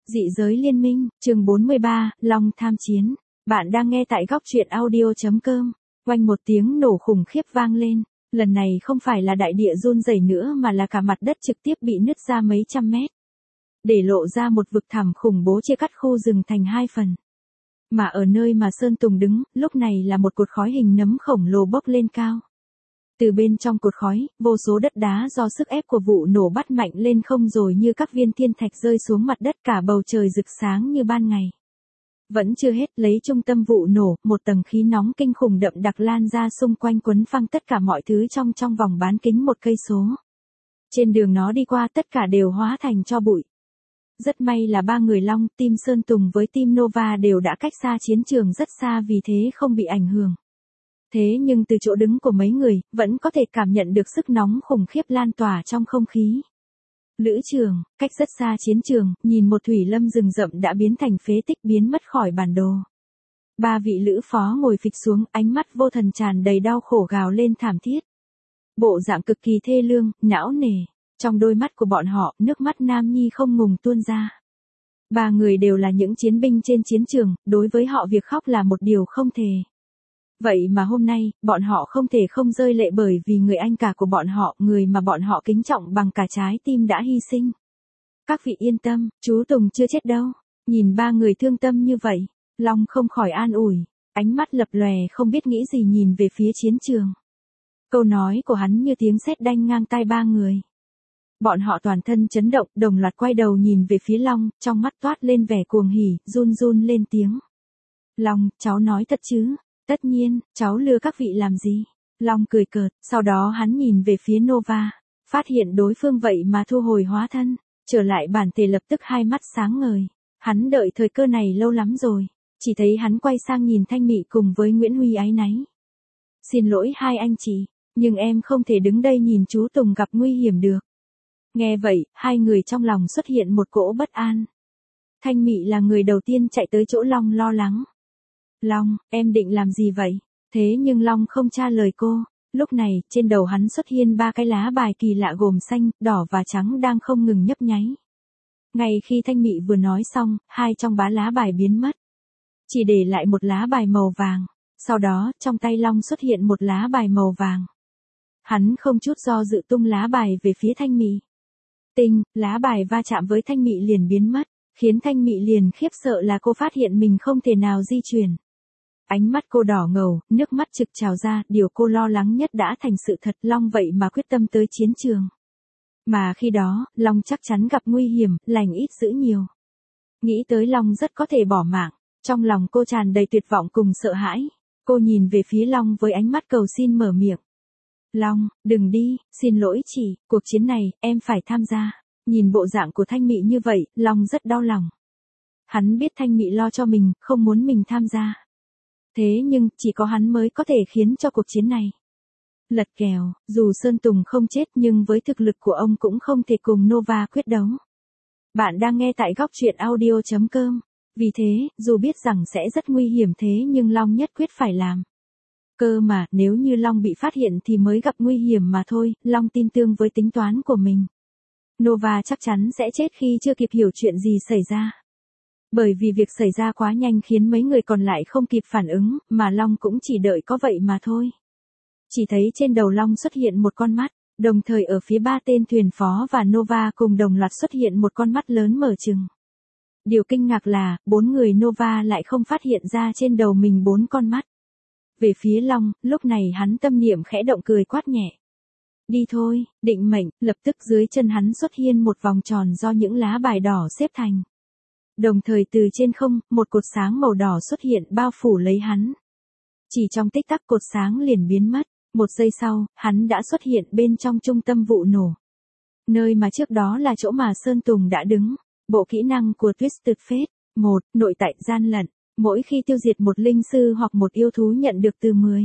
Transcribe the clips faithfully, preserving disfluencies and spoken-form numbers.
Dị giới liên minh, chương bốn mươi ba, Long tham chiến. Bạn đang nghe tại góc truyện audio chấm com. Oanh một tiếng nổ khủng khiếp vang lên. Lần này không phải là đại địa run rẩy nữa mà là cả mặt đất trực tiếp bị nứt ra mấy trăm mét. Để lộ ra một vực thẳm khủng bố chia cắt khu rừng thành hai phần. Mà ở nơi mà Sơn Tùng đứng, lúc này là một cột khói hình nấm khổng lồ bốc lên cao. Từ bên trong cột khói, vô số đất đá do sức ép của vụ nổ bắt mạnh lên không rồi như các viên thiên thạch rơi xuống mặt đất, cả bầu trời rực sáng như ban ngày. Vẫn chưa hết, lấy trung tâm vụ nổ, một tầng khí nóng kinh khủng đậm đặc lan ra xung quanh quấn phăng tất cả mọi thứ trong trong vòng bán kính một cây số. Trên đường nó đi qua tất cả đều hóa thành tro bụi. Rất may là ba người Long, team Sơn Tùng với team Nova đều đã cách xa chiến trường rất xa, vì thế không bị ảnh hưởng. Thế nhưng từ chỗ đứng của mấy người, vẫn có thể cảm nhận được sức nóng khủng khiếp lan tỏa trong không khí. Lữ Trường, cách rất xa chiến trường, nhìn một thủy lâm rừng rậm đã biến thành phế tích, biến mất khỏi bản đồ. Ba vị lữ phó ngồi phịch xuống, ánh mắt vô thần tràn đầy đau khổ gào lên thảm thiết. Bộ dạng cực kỳ thê lương, não nề. Trong đôi mắt của bọn họ, nước mắt nam nhi không ngừng tuôn ra. Ba người đều là những chiến binh trên chiến trường, đối với họ việc khóc là một điều không thể. Vậy mà hôm nay, bọn họ không thể không rơi lệ bởi vì người anh cả của bọn họ, người mà bọn họ kính trọng bằng cả trái tim đã hy sinh. Các vị yên tâm, chú Tùng chưa chết đâu. Nhìn ba người thương tâm như vậy, Long không khỏi an ủi, ánh mắt lập lòe không biết nghĩ gì nhìn về phía chiến trường. Câu nói của hắn như tiếng sét đanh ngang tai ba người. Bọn họ toàn thân chấn động, đồng loạt quay đầu nhìn về phía Long, trong mắt toát lên vẻ cuồng hỉ, run run lên tiếng. Long, cháu nói thật chứ? Tất nhiên, cháu lừa các vị làm gì? Long cười cợt, sau đó hắn nhìn về phía Nova, phát hiện đối phương vậy mà thu hồi hóa thân, trở lại bản thể, lập tức hai mắt sáng ngời. Hắn đợi thời cơ này lâu lắm rồi, chỉ thấy hắn quay sang nhìn Thanh Mị cùng với Nguyễn Huy áy náy. Xin lỗi hai anh chị, nhưng em không thể đứng đây nhìn chú Tùng gặp nguy hiểm được. Nghe vậy, hai người trong lòng xuất hiện một cỗ bất an. Thanh Mị là người đầu tiên chạy tới chỗ Long lo lắng. Long, em định làm gì vậy? Thế nhưng Long không trả lời cô. Lúc này, trên đầu hắn xuất hiện ba cái lá bài kỳ lạ gồm xanh, đỏ và trắng đang không ngừng nhấp nháy. Ngay khi Thanh Mị vừa nói xong, hai trong bá lá bài biến mất. Chỉ để lại một lá bài màu vàng. Sau đó, trong tay Long xuất hiện một lá bài màu vàng. Hắn không chút do dự tung lá bài về phía Thanh Mị. Tinh, lá bài va chạm với Thanh Mị liền biến mất, khiến Thanh Mị liền khiếp sợ là cô phát hiện mình không thể nào di chuyển. Ánh mắt cô đỏ ngầu, nước mắt trực trào ra, điều cô lo lắng nhất đã thành sự thật, Long vậy mà quyết tâm tới chiến trường. Mà khi đó, Long chắc chắn gặp nguy hiểm, lành ít dữ nhiều. Nghĩ tới Long rất có thể bỏ mạng, trong lòng cô tràn đầy tuyệt vọng cùng sợ hãi. Cô nhìn về phía Long với ánh mắt cầu xin mở miệng. Long, đừng đi, xin lỗi chị, cuộc chiến này, em phải tham gia. Nhìn bộ dạng của Thanh Mị như vậy, Long rất đau lòng. Hắn biết Thanh Mị lo cho mình, không muốn mình tham gia. Thế nhưng, chỉ có hắn mới có thể khiến cho cuộc chiến này lật kèo. Dù Sơn Tùng không chết nhưng với thực lực của ông cũng không thể cùng Nova quyết đấu. Bạn đang nghe tại góc truyện audio chấm com. Vì thế, dù biết rằng sẽ rất nguy hiểm thế nhưng Long nhất quyết phải làm. Cơ mà, nếu như Long bị phát hiện thì mới gặp nguy hiểm mà thôi, Long tin tưởng với tính toán của mình. Nova chắc chắn sẽ chết khi chưa kịp hiểu chuyện gì xảy ra. Bởi vì việc xảy ra quá nhanh khiến mấy người còn lại không kịp phản ứng, mà Long cũng chỉ đợi có vậy mà thôi. Chỉ thấy trên đầu Long xuất hiện một con mắt, đồng thời ở phía ba tên thuyền phó và Nova cùng đồng loạt xuất hiện một con mắt lớn mở trừng. Điều kinh ngạc là, bốn người Nova lại không phát hiện ra trên đầu mình bốn con mắt. Về phía Long, lúc này hắn tâm niệm khẽ động cười quát nhẹ. Đi thôi, định mệnh, lập tức dưới chân hắn xuất hiện một vòng tròn do những lá bài đỏ xếp thành. Đồng thời từ trên không, một cột sáng màu đỏ xuất hiện bao phủ lấy hắn. Chỉ trong tích tắc cột sáng liền biến mất, một giây sau, hắn đã xuất hiện bên trong trung tâm vụ nổ. Nơi mà trước đó là chỗ mà Sơn Tùng đã đứng. Bộ kỹ năng của Twisted Fate. một. Nội tại gian lận. Mỗi khi tiêu diệt một linh sư hoặc một yêu thú nhận được từ mười.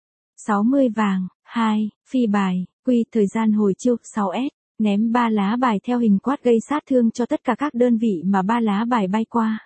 sáu mươi vàng. hai. Phi bài. Quy thời gian hồi chiêu sáu S. Ném ba lá bài theo hình quát gây sát thương cho tất cả các đơn vị mà ba lá bài bay qua.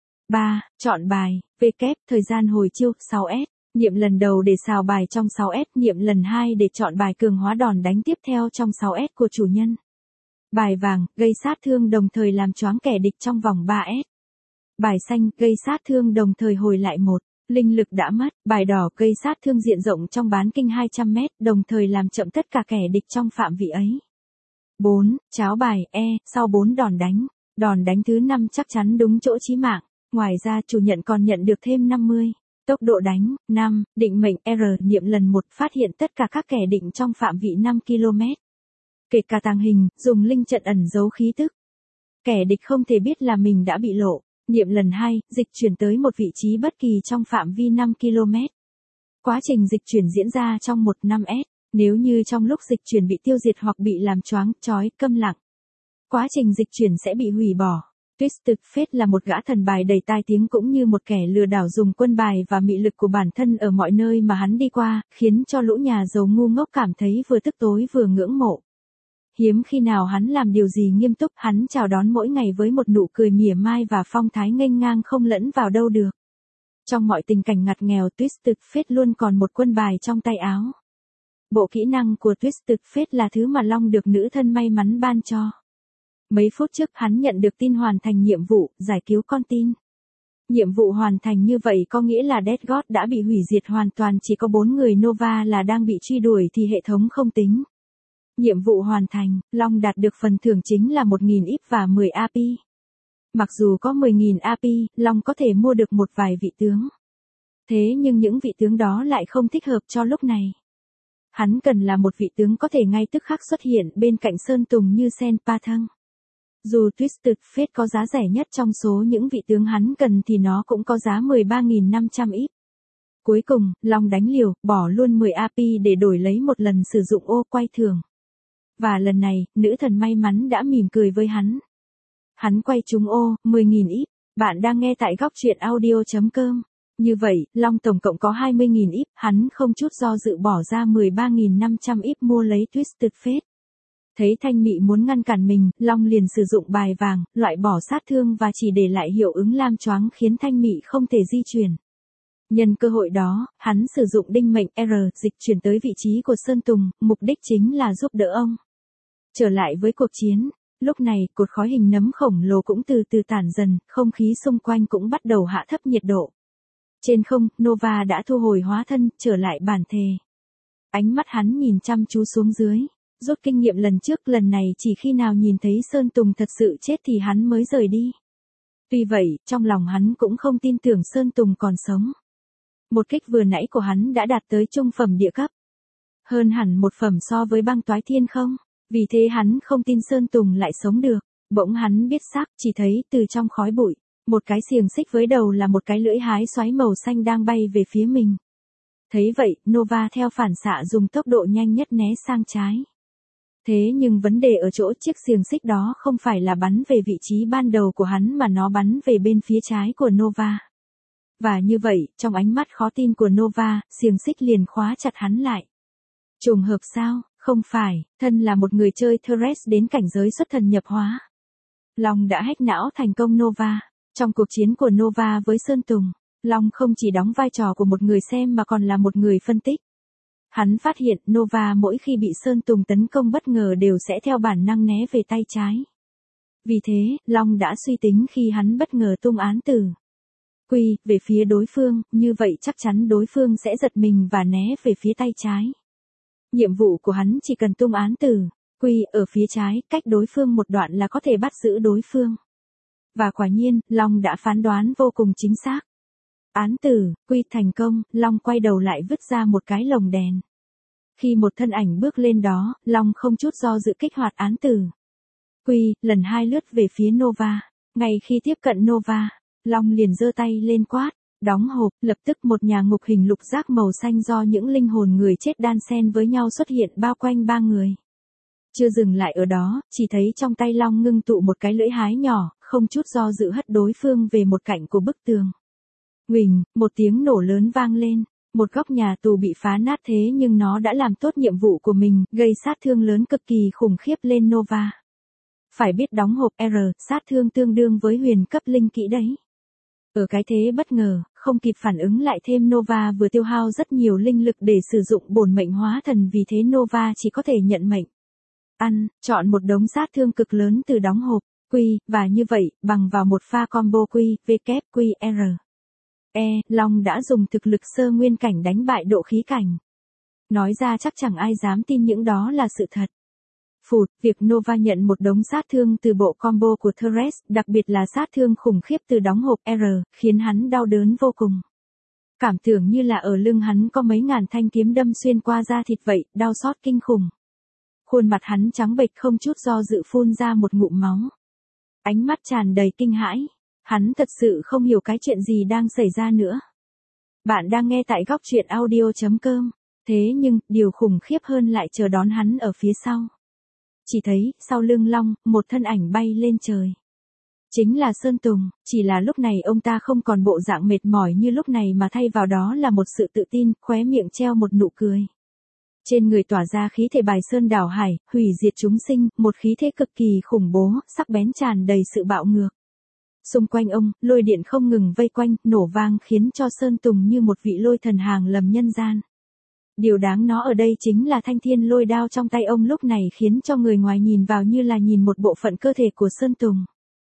ba. Chọn bài. W. Thời gian hồi chiêu sáu S. Nhiệm lần đầu để xào bài trong sáu S. Nhiệm lần hai để chọn bài cường hóa đòn đánh tiếp theo trong sáu S của chủ nhân. Bài vàng, gây sát thương đồng thời làm choáng kẻ địch trong vòng ba S. Bài xanh, gây sát thương đồng thời hồi lại một. Linh lực đã mất. Bài đỏ, gây sát thương diện rộng trong bán kinh hai trăm mét, đồng thời làm chậm tất cả kẻ địch trong phạm vị ấy. bốn. Cháo bài, E, sau bốn đòn đánh. Đòn đánh thứ năm chắc chắn đúng chỗ chí mạng. Ngoài ra chủ nhận còn nhận được thêm năm mươi. Tốc độ đánh, năm. Định mệnh, R, niệm lần một, phát hiện tất cả các kẻ định trong phạm vị năm ki lô mét. Kể cả tàng hình, dùng linh trận ẩn giấu khí tức. Kẻ địch không thể biết là mình đã bị lộ. Niệm lần hai, dịch chuyển tới một vị trí bất kỳ trong phạm vi năm ki lô mét. Quá trình dịch chuyển diễn ra trong một năm S, nếu như trong lúc dịch chuyển bị tiêu diệt hoặc bị làm choáng, trói, câm lặng. Quá trình dịch chuyển sẽ bị hủy bỏ. Twisted Fate là một gã thần bài đầy tai tiếng cũng như một kẻ lừa đảo dùng quân bài và mị lực của bản thân ở mọi nơi mà hắn đi qua, khiến cho lũ nhà giàu ngu ngốc cảm thấy vừa tức tối vừa ngưỡng mộ. Hiếm khi nào hắn làm điều gì nghiêm túc, hắn chào đón mỗi ngày với một nụ cười mỉa mai và phong thái nghênh ngang không lẫn vào đâu được. Trong mọi tình cảnh ngặt nghèo, Twisted Fate luôn còn một quân bài trong tay áo. Bộ kỹ năng của Twisted Fate là thứ mà Long được nữ thân may mắn ban cho. Mấy phút trước hắn nhận được tin hoàn thành nhiệm vụ, giải cứu con tin. Nhiệm vụ hoàn thành như vậy có nghĩa là Death God đã bị hủy diệt hoàn toàn, chỉ có bốn người Nova là đang bị truy đuổi thì hệ thống không tính. Nhiệm vụ hoàn thành, Long đạt được phần thưởng chính là một nghìn i pê và mười a pê. Mặc dù có mười nghìn a pê, Long có thể mua được một vài vị tướng. Thế nhưng những vị tướng đó lại không thích hợp cho lúc này. Hắn cần là một vị tướng có thể ngay tức khắc xuất hiện bên cạnh Sơn Tùng như Sen Pa Thăng. Dù Twisted Fate có giá rẻ nhất trong số những vị tướng hắn cần thì nó cũng có giá mười ba nghìn năm trăm i pê. Cuối cùng, Long đánh liều, bỏ luôn mười a pê để đổi lấy một lần sử dụng ô quay thường. Và lần này, nữ thần may mắn đã mỉm cười với hắn. Hắn quay trúng ô, mười nghìn i pê. Bạn đang nghe tại góc truyện audio chấm com. Như vậy, Long tổng cộng có hai mươi nghìn i pê, hắn không chút do dự bỏ ra mười ba nghìn năm trăm i pê mua lấy Twisted Fate. Thấy Thanh Mị muốn ngăn cản mình, Long liền sử dụng bài vàng, loại bỏ sát thương và chỉ để lại hiệu ứng lam choáng khiến Thanh Mị không thể di chuyển. Nhân cơ hội đó, hắn sử dụng đinh mệnh R dịch chuyển tới vị trí của Sơn Tùng, mục đích chính là giúp đỡ ông. Trở lại với cuộc chiến, lúc này cột khói hình nấm khổng lồ cũng từ từ tản dần, không khí xung quanh cũng bắt đầu hạ thấp nhiệt độ. Trên không, Nova đã thu hồi hóa thân, trở lại bản thể. Ánh mắt hắn nhìn chăm chú xuống dưới. Rút kinh nghiệm lần trước, lần này chỉ khi nào nhìn thấy Sơn Tùng thật sự chết thì hắn mới rời đi. Tuy vậy, trong lòng hắn cũng không tin tưởng Sơn Tùng còn sống. Một kích vừa nãy của hắn đã đạt tới trung phẩm địa cấp. Hơn hẳn một phẩm so với băng toái thiên không. Vì thế hắn không tin Sơn Tùng lại sống được. Bỗng hắn biết xác, chỉ thấy từ trong khói bụi, một cái xiềng xích với đầu là một cái lưỡi hái xoáy màu xanh đang bay về phía mình. Thấy vậy, Nova theo phản xạ dùng tốc độ nhanh nhất né sang trái. Thế nhưng vấn đề ở chỗ chiếc xiềng xích đó không phải là bắn về vị trí ban đầu của hắn mà nó bắn về bên phía trái của Nova. Và như vậy, trong ánh mắt khó tin của Nova, xiềng xích liền khóa chặt hắn lại. Trùng hợp sao? Không phải, thân là một người chơi Thresh đến cảnh giới xuất thần nhập hóa. Long đã hack não thành công Nova. Trong cuộc chiến của Nova với Sơn Tùng, Long không chỉ đóng vai trò của một người xem mà còn là một người phân tích. Hắn phát hiện Nova mỗi khi bị Sơn Tùng tấn công bất ngờ đều sẽ theo bản năng né về tay trái. Vì thế, Long đã suy tính khi hắn bất ngờ tung án tử Quy về phía đối phương, như vậy chắc chắn đối phương sẽ giật mình và né về phía tay trái. Nhiệm vụ của hắn chỉ cần tung án tử Quy ở phía trái, cách đối phương một đoạn là có thể bắt giữ đối phương. Và quả nhiên, Long đã phán đoán vô cùng chính xác. Án tử Quy thành công, Long quay đầu lại vứt ra một cái lồng đèn. Khi một thân ảnh bước lên đó, Long không chút do dự kích hoạt án tử Quy, lần hai lướt về phía Nova. Ngay khi tiếp cận Nova, Long liền giơ tay lên quát, đóng hộp, lập tức một nhà ngục hình lục giác màu xanh do những linh hồn người chết đan xen với nhau xuất hiện bao quanh ba người. Chưa dừng lại ở đó, chỉ thấy trong tay Long ngưng tụ một cái lưỡi hái nhỏ, không chút do dự hất đối phương về một cạnh của bức tường. Huỳnh, một tiếng nổ lớn vang lên, một góc nhà tù bị phá nát thế nhưng nó đã làm tốt nhiệm vụ của mình, gây sát thương lớn cực kỳ khủng khiếp lên Nova. Phải biết đóng hộp R, sát thương tương đương với huyền cấp linh kỹ đấy. Ở cái thế bất ngờ, không kịp phản ứng lại thêm Nova vừa tiêu hao rất nhiều linh lực để sử dụng bổn mệnh hóa thần, vì thế Nova chỉ có thể nhận mệnh. ăn, chọn một đống sát thương cực lớn từ đóng hộp, Q, và như vậy, bằng vào một pha combo Q, W, Q, R. E, Long đã dùng thực lực sơ nguyên cảnh đánh bại độ khí cảnh. Nói ra chắc chẳng ai dám tin những đó là sự thật. Phụt, việc Nova nhận một đống sát thương từ bộ combo của Thresh, đặc biệt là sát thương khủng khiếp từ đóng hộp R, khiến hắn đau đớn vô cùng. Cảm tưởng như là ở lưng hắn có mấy ngàn thanh kiếm đâm xuyên qua da thịt vậy, đau xót kinh khủng. Khuôn mặt hắn trắng bệch không chút do dự phun ra một ngụm máu. Ánh mắt tràn đầy kinh hãi. Hắn thật sự không hiểu cái chuyện gì đang xảy ra nữa. Bạn đang nghe tại góc truyện audio chấm com. Thế nhưng, điều khủng khiếp hơn lại chờ đón hắn ở phía sau. Chỉ thấy, sau lưng Long, một thân ảnh bay lên trời. Chính là Sơn Tùng, chỉ là lúc này ông ta không còn bộ dạng mệt mỏi như lúc này mà thay vào đó là một sự tự tin, khóe miệng treo một nụ cười. Trên người tỏa ra khí thể bài sơn đảo hải, hủy diệt chúng sinh, một khí thế cực kỳ khủng bố, sắc bén tràn đầy sự bạo ngược. Xung quanh ông, lôi điện không ngừng vây quanh, nổ vang khiến cho Sơn Tùng như một vị lôi thần hàng lầm nhân gian. Điều đáng nó ở đây chính là thanh thiên lôi đao trong tay ông lúc này khiến cho người ngoài nhìn vào như là nhìn một bộ phận cơ thể của Sơn Tùng.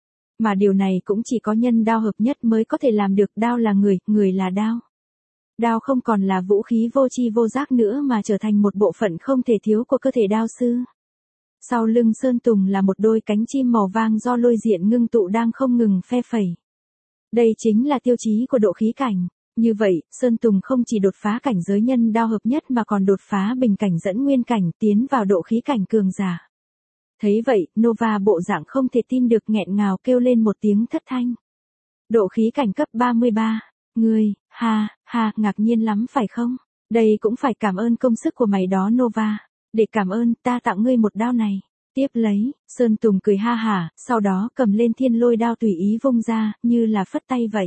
Mà điều này cũng chỉ có nhân đao hợp nhất mới có thể làm được, đao là người, người là đao. Đao không còn là vũ khí vô tri vô giác nữa mà trở thành một bộ phận không thể thiếu của cơ thể đao sư. Sau lưng Sơn Tùng là một đôi cánh chim màu vàng do lôi diện ngưng tụ đang không ngừng phe phẩy. Đây chính là tiêu chí của độ khí cảnh. Như vậy, Sơn Tùng không chỉ đột phá cảnh giới nhân đao hợp nhất mà còn đột phá bình cảnh dẫn nguyên cảnh tiến vào độ khí cảnh cường giả. Thấy vậy, Nova bộ dạng không thể tin được nghẹn ngào kêu lên một tiếng thất thanh. Độ khí cảnh cấp ba mươi ba. Ngươi, ha, ha, ngạc nhiên lắm phải không? Đây cũng phải cảm ơn công sức của mày đó Nova. Để cảm ơn, ta tặng ngươi một đao này. Tiếp lấy, Sơn Tùng cười ha hả, sau đó cầm lên thiên lôi đao tùy ý vung ra, như là phất tay vậy.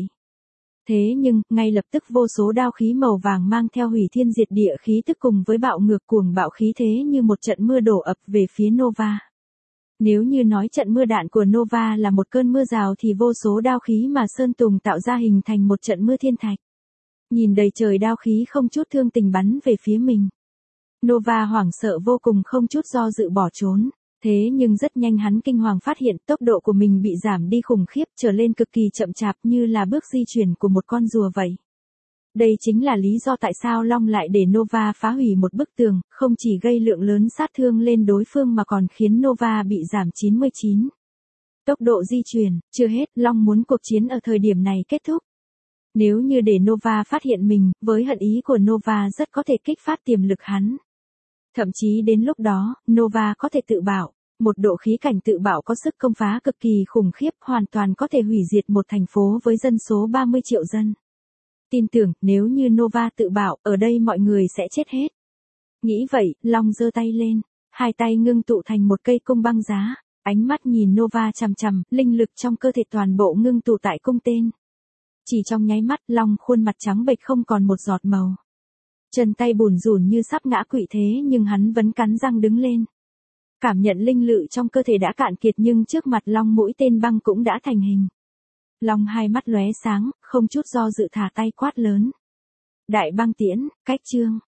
Thế nhưng, ngay lập tức vô số đao khí màu vàng mang theo hủy thiên diệt địa khí tức cùng với bạo ngược cuồng bạo khí thế như một trận mưa đổ ập về phía Nova. Nếu như nói trận mưa đạn của Nova là một cơn mưa rào thì vô số đao khí mà Sơn Tùng tạo ra hình thành một trận mưa thiên thạch. Nhìn đầy trời đao khí không chút thương tình bắn về phía mình. Nova hoảng sợ vô cùng không chút do dự bỏ trốn. Thế nhưng rất nhanh hắn kinh hoàng phát hiện tốc độ của mình bị giảm đi khủng khiếp trở lên cực kỳ chậm chạp như là bước di chuyển của một con rùa vậy. Đây chính là lý do tại sao Long lại để Nova phá hủy một bức tường, không chỉ gây lượng lớn sát thương lên đối phương mà còn khiến Nova bị giảm chín mươi chín. Tốc độ di chuyển, chưa hết, Long muốn cuộc chiến ở thời điểm này kết thúc. Nếu như để Nova phát hiện mình, với hận ý của Nova rất có thể kích phát tiềm lực hắn. Thậm chí đến lúc đó, Nova có thể tự bảo, một độ khí cảnh tự bảo có sức công phá cực kỳ khủng khiếp hoàn toàn có thể hủy diệt một thành phố với dân số ba mươi triệu dân. Tin tưởng, nếu như Nova tự bảo, ở đây mọi người sẽ chết hết. Nghĩ vậy, Long giơ tay lên, hai tay ngưng tụ thành một cây cung băng giá, ánh mắt nhìn Nova chằm chằm, linh lực trong cơ thể toàn bộ ngưng tụ tại cung tên. Chỉ trong nháy mắt, Long khuôn mặt trắng bệch không còn một giọt màu. Chân tay bùn rùn như sắp ngã quỵ thế nhưng hắn vẫn cắn răng đứng lên. Cảm nhận linh lự trong cơ thể đã cạn kiệt nhưng trước mặt Long mũi tên băng cũng đã thành hình. Long hai mắt lóe sáng, không chút do dự thả tay quát lớn. Đại băng tiễn, cách chương.